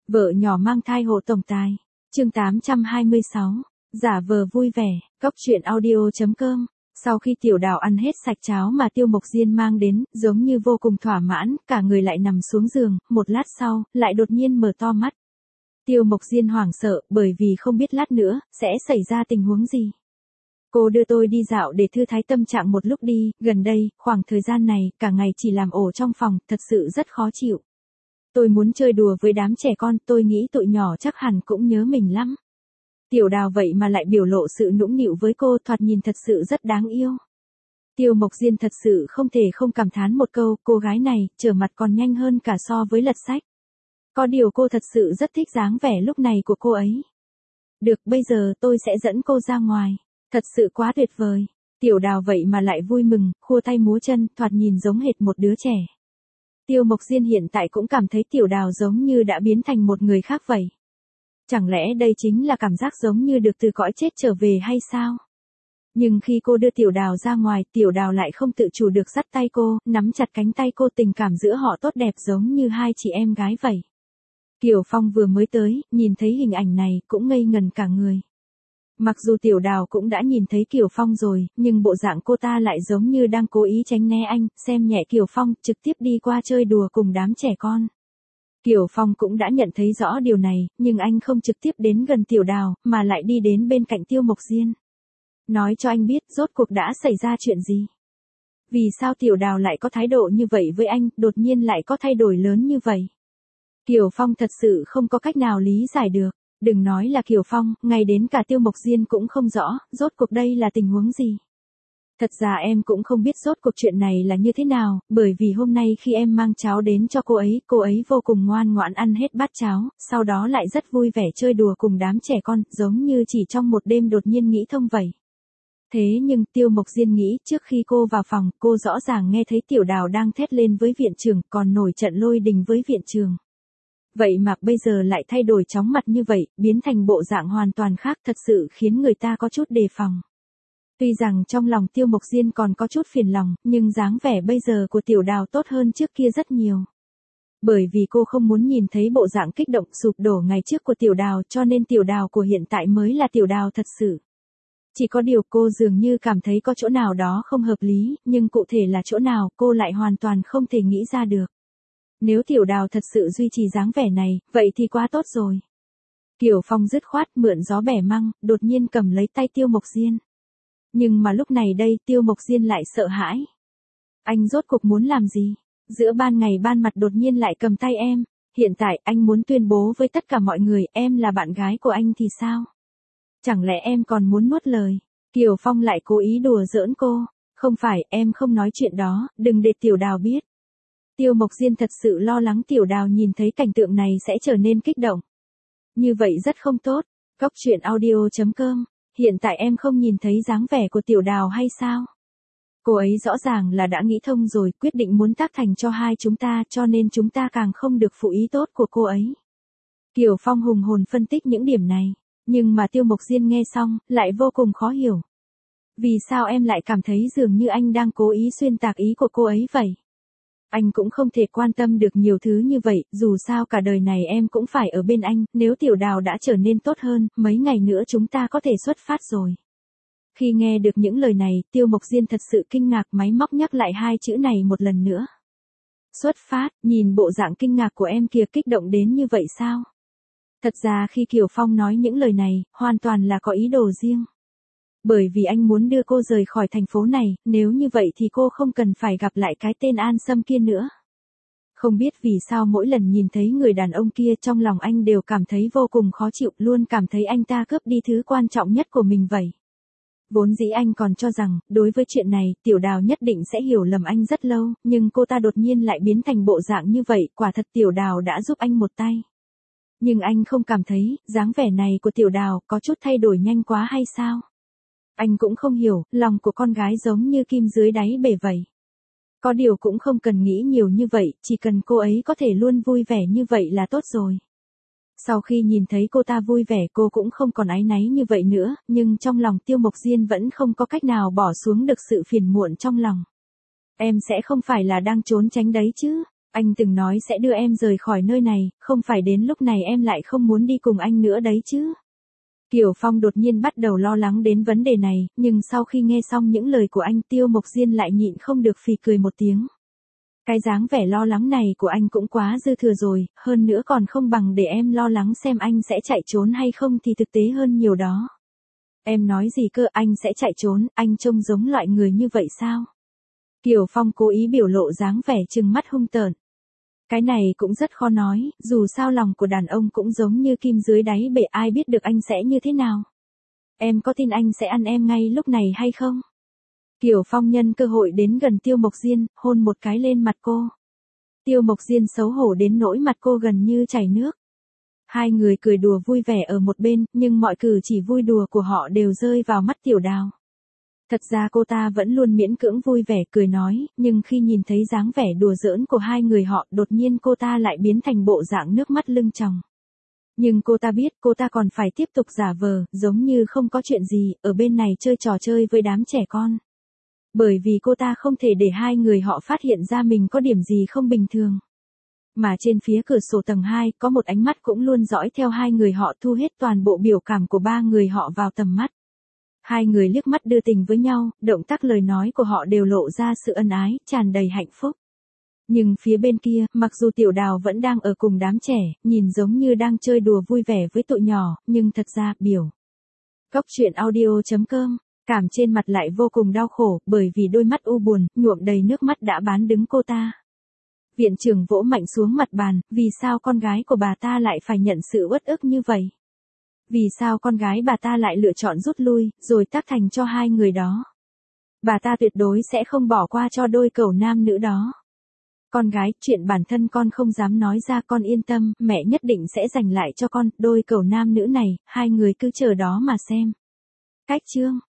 Vợ nhỏ mang thai hộ tổng tài. Chương 826. Giả vờ vui vẻ. Cóc truyện audio.com. Sau khi Tiểu Đào ăn hết sạch cháo mà Tiêu Mộc Diên mang đến, giống như vô cùng thỏa mãn, cả người lại nằm xuống giường, một lát sau, lại đột nhiên mở to mắt. Tiêu Mộc Diên hoảng sợ, bởi vì không biết lát nữa, sẽ xảy ra tình huống gì. Cô đưa tôi đi dạo để thư thái tâm trạng một lúc đi, gần đây, khoảng thời gian này, cả ngày chỉ làm ổ trong phòng, thật sự rất khó chịu. Tôi muốn chơi đùa với đám trẻ con, tôi nghĩ tụi nhỏ chắc hẳn cũng nhớ mình lắm. Tiểu Đào vậy mà lại biểu lộ sự nũng nịu với cô, thoạt nhìn thật sự rất đáng yêu. Tiêu Mộc Diên thật sự không thể không cảm thán một câu, cô gái này, trở mặt còn nhanh hơn cả so với lật sách. Có điều cô thật sự rất thích dáng vẻ lúc này của cô ấy. Được, bây giờ tôi sẽ dẫn cô ra ngoài. Thật sự quá tuyệt vời. Tiểu Đào vậy mà lại vui mừng, khua tay múa chân, thoạt nhìn giống hệt một đứa trẻ. Tiêu Mộc Diên hiện tại cũng cảm thấy Tiểu Đào giống như đã biến thành một người khác vậy. Chẳng lẽ đây chính là cảm giác giống như được từ cõi chết trở về hay sao? Nhưng khi cô đưa Tiểu Đào ra ngoài, Tiểu Đào lại không tự chủ được dắt tay cô, nắm chặt cánh tay cô, tình cảm giữa họ tốt đẹp giống như hai chị em gái vậy. Kiều Phong vừa mới tới, nhìn thấy hình ảnh này, cũng ngây ngần cả người. Mặc dù Tiểu Đào cũng đã nhìn thấy Kiều Phong rồi, nhưng bộ dạng cô ta lại giống như đang cố ý tránh né anh, xem nhẹ Kiều Phong, trực tiếp đi qua chơi đùa cùng đám trẻ con. Kiều Phong cũng đã nhận thấy rõ điều này, nhưng anh không trực tiếp đến gần Tiểu Đào, mà lại đi đến bên cạnh Tiêu Mộc Diên. Nói cho anh biết, rốt cuộc đã xảy ra chuyện gì? Vì sao Tiểu Đào lại có thái độ như vậy với anh, đột nhiên lại có thay đổi lớn như vậy? Kiều Phong thật sự không có cách nào lý giải được. Đừng nói là Kiều Phong, ngay đến cả Tiêu Mộc Diên cũng không rõ, rốt cuộc đây là tình huống gì. Thật ra em cũng không biết rốt cuộc chuyện này là như thế nào, bởi vì hôm nay khi em mang cháo đến cho cô ấy vô cùng ngoan ngoãn ăn hết bát cháo, sau đó lại rất vui vẻ chơi đùa cùng đám trẻ con, giống như chỉ trong một đêm đột nhiên nghĩ thông vậy. Thế nhưng Tiêu Mộc Diên nghĩ trước khi cô vào phòng, cô rõ ràng nghe thấy Tiểu Đào đang thét lên với viện trưởng, còn nổi trận lôi đình với viện trưởng. Vậy mà bây giờ lại thay đổi chóng mặt như vậy, biến thành bộ dạng hoàn toàn khác, thật sự khiến người ta có chút đề phòng. Tuy rằng trong lòng Tiêu Mộc Diên còn có chút phiền lòng, nhưng dáng vẻ bây giờ của Tiểu Đào tốt hơn trước kia rất nhiều. Bởi vì cô không muốn nhìn thấy bộ dạng kích động sụp đổ ngày trước của Tiểu Đào, cho nên Tiểu Đào của hiện tại mới là Tiểu Đào thật sự. Chỉ có điều cô dường như cảm thấy có chỗ nào đó không hợp lý, nhưng cụ thể là chỗ nào cô lại hoàn toàn không thể nghĩ ra được. Nếu Tiểu Đào thật sự duy trì dáng vẻ này, vậy thì quá tốt rồi. Kiều Phong dứt khoát mượn gió bẻ măng, đột nhiên cầm lấy tay Tiêu Mộc Diên. Nhưng mà lúc này đây Tiêu Mộc Diên lại sợ hãi. Anh rốt cuộc muốn làm gì? Giữa ban ngày ban mặt đột nhiên lại cầm tay em. Hiện tại anh muốn tuyên bố với tất cả mọi người em là bạn gái của anh thì sao? Chẳng lẽ em còn muốn nuốt lời? Kiều Phong lại cố ý đùa giỡn cô. Không phải, em không nói chuyện đó, đừng để Tiểu Đào biết. Tiêu Mộc Diên thật sự lo lắng Tiểu Đào nhìn thấy cảnh tượng này sẽ trở nên kích động. Như vậy rất không tốt. Cóc truyện audio.com. Hiện tại em không nhìn thấy dáng vẻ của Tiểu Đào hay sao? Cô ấy rõ ràng là đã nghĩ thông rồi, quyết định muốn tác thành cho hai chúng ta, cho nên chúng ta càng không được phụ ý tốt của cô ấy. Kiều Phong hùng hồn phân tích những điểm này, nhưng mà Tiêu Mộc Diên nghe xong, lại vô cùng khó hiểu. Vì sao em lại cảm thấy dường như anh đang cố ý xuyên tạc ý của cô ấy vậy? Anh cũng không thể quan tâm được nhiều thứ như vậy, dù sao cả đời này em cũng phải ở bên anh, nếu Tiểu Đào đã trở nên tốt hơn, mấy ngày nữa chúng ta có thể xuất phát rồi. Khi nghe được những lời này, Tiêu Mộc Diên thật sự kinh ngạc, máy móc nhắc lại hai chữ này một lần nữa. Xuất phát, nhìn bộ dạng kinh ngạc của em kìa, kích động đến như vậy sao? Thật ra khi Kiều Phong nói những lời này, hoàn toàn là có ý đồ riêng. Bởi vì anh muốn đưa cô rời khỏi thành phố này, nếu như vậy thì cô không cần phải gặp lại cái tên An Sâm kia nữa. Không biết vì sao mỗi lần nhìn thấy người đàn ông kia trong lòng anh đều cảm thấy vô cùng khó chịu, luôn cảm thấy anh ta cướp đi thứ quan trọng nhất của mình vậy. Vốn dĩ anh còn cho rằng, đối với chuyện này, Tiểu Đào nhất định sẽ hiểu lầm anh rất lâu, nhưng cô ta đột nhiên lại biến thành bộ dạng như vậy, quả thật Tiểu Đào đã giúp anh một tay. Nhưng anh không cảm thấy, dáng vẻ này của Tiểu Đào có chút thay đổi nhanh quá hay sao? Anh cũng không hiểu, lòng của con gái giống như kim dưới đáy bể vậy. Có điều cũng không cần nghĩ nhiều như vậy, chỉ cần cô ấy có thể luôn vui vẻ như vậy là tốt rồi. Sau khi nhìn thấy cô ta vui vẻ, cô cũng không còn áy náy như vậy nữa, nhưng trong lòng Tiêu Mộc Diên vẫn không có cách nào bỏ xuống được sự phiền muộn trong lòng. Em sẽ không phải là đang trốn tránh đấy chứ? Anh từng nói sẽ đưa em rời khỏi nơi này, không phải đến lúc này em lại không muốn đi cùng anh nữa đấy chứ. Kiều Phong đột nhiên bắt đầu lo lắng đến vấn đề này, nhưng sau khi nghe xong những lời của anh Tiêu Mộc Diên lại nhịn không được phì cười một tiếng. Cái dáng vẻ lo lắng này của anh cũng quá dư thừa rồi, hơn nữa còn không bằng để em lo lắng xem anh sẽ chạy trốn hay không thì thực tế hơn nhiều đó. Em nói gì cơ, anh sẽ chạy trốn, anh trông giống loại người như vậy sao? Kiều Phong cố ý biểu lộ dáng vẻ trừng mắt hung tợn. Cái này cũng rất khó nói, dù sao lòng của đàn ông cũng giống như kim dưới đáy bể, ai biết được anh sẽ như thế nào. Em có tin anh sẽ ăn em ngay lúc này hay không? Kiều Phong nhân cơ hội đến gần Tiêu Mộc Diên, hôn một cái lên mặt cô. Tiêu Mộc Diên xấu hổ đến nỗi mặt cô gần như chảy nước. Hai người cười đùa vui vẻ ở một bên, nhưng mọi cử chỉ vui đùa của họ đều rơi vào mắt Tiểu Đào. Thật ra cô ta vẫn luôn miễn cưỡng vui vẻ cười nói, nhưng khi nhìn thấy dáng vẻ đùa giỡn của hai người họ, đột nhiên cô ta lại biến thành bộ dạng nước mắt lưng tròng. Nhưng cô ta biết cô ta còn phải tiếp tục giả vờ, giống như không có chuyện gì, ở bên này chơi trò chơi với đám trẻ con. Bởi vì cô ta không thể để hai người họ phát hiện ra mình có điểm gì không bình thường. Mà trên phía cửa sổ tầng 2, có một ánh mắt cũng luôn dõi theo hai người họ, thu hết toàn bộ biểu cảm của ba người họ vào tầm mắt. Hai người liếc mắt đưa tình với nhau, động tác lời nói của họ đều lộ ra sự ân ái, tràn đầy hạnh phúc. Nhưng phía bên kia, mặc dù Tiểu Đào vẫn đang ở cùng đám trẻ, nhìn giống như đang chơi đùa vui vẻ với tụi nhỏ, nhưng thật ra, Cóc truyện audio.com, cảm trên mặt lại vô cùng đau khổ, bởi vì đôi mắt u buồn, nhuộm đầy nước mắt đã bán đứng cô ta. Viện trưởng vỗ mạnh xuống mặt bàn, vì sao con gái của bà ta lại phải nhận sự uất ức như vậy? Vì sao con gái bà ta lại lựa chọn rút lui, rồi tác thành cho hai người đó? Bà ta tuyệt đối sẽ không bỏ qua cho đôi cẩu nam nữ đó. Con gái, chuyện bản thân con không dám nói ra, con yên tâm, mẹ nhất định sẽ giành lại cho con, đôi cẩu nam nữ này, hai người cứ chờ đó mà xem. Cách chương